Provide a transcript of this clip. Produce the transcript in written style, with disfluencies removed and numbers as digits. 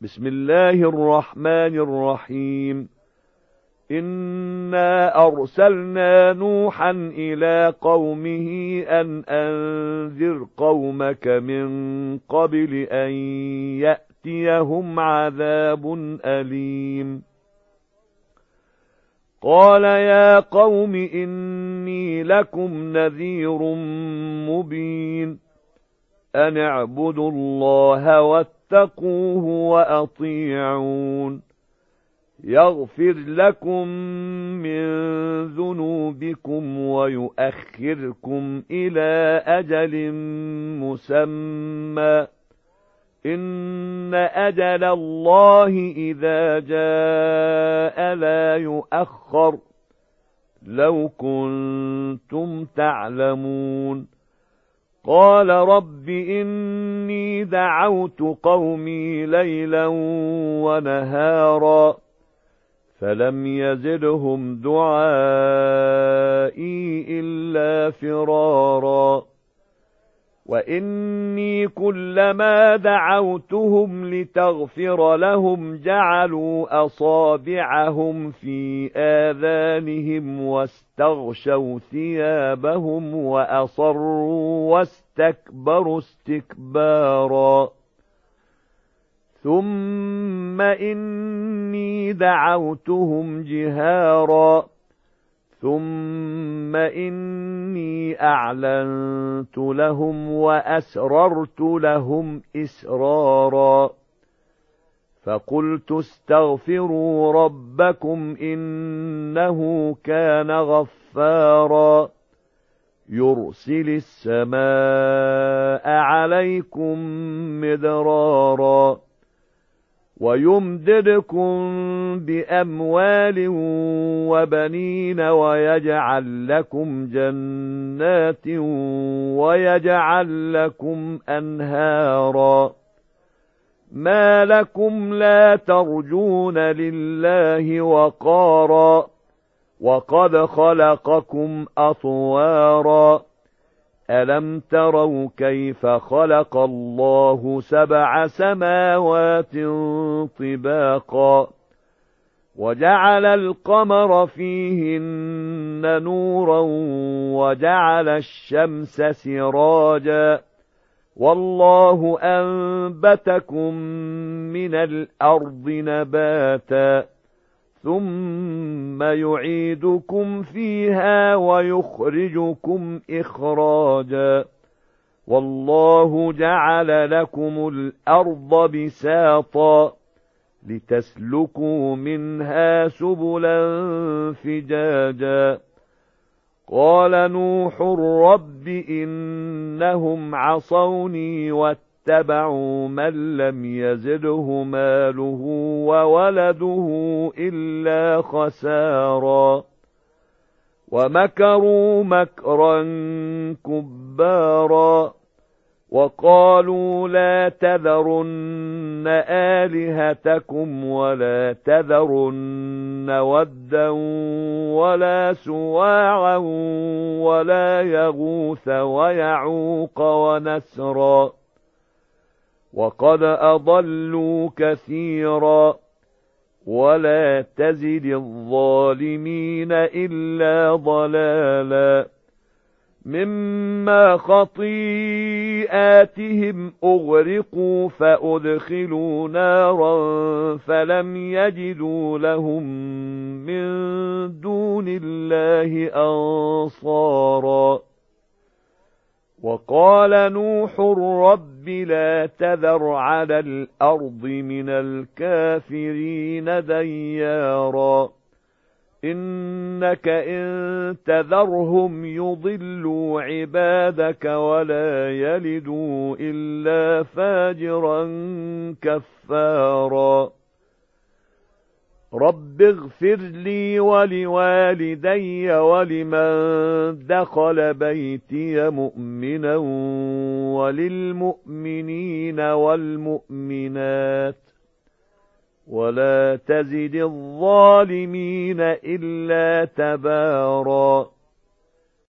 بسم الله الرحمن الرحيم. إنا أرسلنا نوحا إلى قومه أن أنذر قومك من قبل أن يأتيهم عذاب أليم. قال يا قوم إني لكم نذير مبين. أن اعبدوا الله واتقوه وأطيعون. يغفر لكم من ذنوبكم ويؤخركم إلى أجل مسمى. إن أجل الله إذا جاء لا يؤخر. لو كنتم تعلمون. قال رب إني دعوت قومي ليلا ونهارا فلم يزدهم دعائي إلا فرارا. وإني كلما دعوتهم لتغفر لهم جعلوا أصابعهم في آذانهم واستغشوا ثيابهم وأصروا واستكبروا استكبارا. ثم إني دعوتهم جهارا ثم إني أعلنت لهم وأسررت لهم إسرارا. فقلت استغفروا ربكم إنه كان غفارا. يرسل السماء عليكم مدرارا ويمددكم بأموال وبنين ويجعل لكم جنات ويجعل لكم أنهارا. ما لكم لا ترجون لله وقارا وقد خلقكم أطوارا. ألم تروا كيف خلق الله 7 سماوات طباقا وجعل القمر فيهن نورا وجعل الشمس سراجا والله أنبتكم من الأرض نباتا ثم يعيدكم فيها ويخرجكم إخراجا. والله جعل لكم الأرض بساطا لتسلكوا منها سبلا فجاجا. قال نوح رب إنهم عصوني واتبعوا من لم يزده ماله وولده إلا خسارا. ومكروا مكرا كبارا وقالوا لا تذرن آلهتكم ولا تذرن ودا ولا سواعا ولا يغوث ويعوق ونسرا وقد أضلوا كثيرا ولا تزد الظالمين إلا ضلالا. مما خطيئاتهم أغرقوا فأدخلوا نارا فلم يجدوا لهم من دون الله أنصارا. وقال نوح رب لا تذر على الأرض من الكافرين ديارا إنك إن تذرهم يضلوا عبادك ولا يلدوا إلا فاجرا كفارا. رب اغفر لي ولوالدي ولمن دخل بيتي مؤمنا وللمؤمنين والمؤمنات ولا تزد الظالمين إلا تبارا.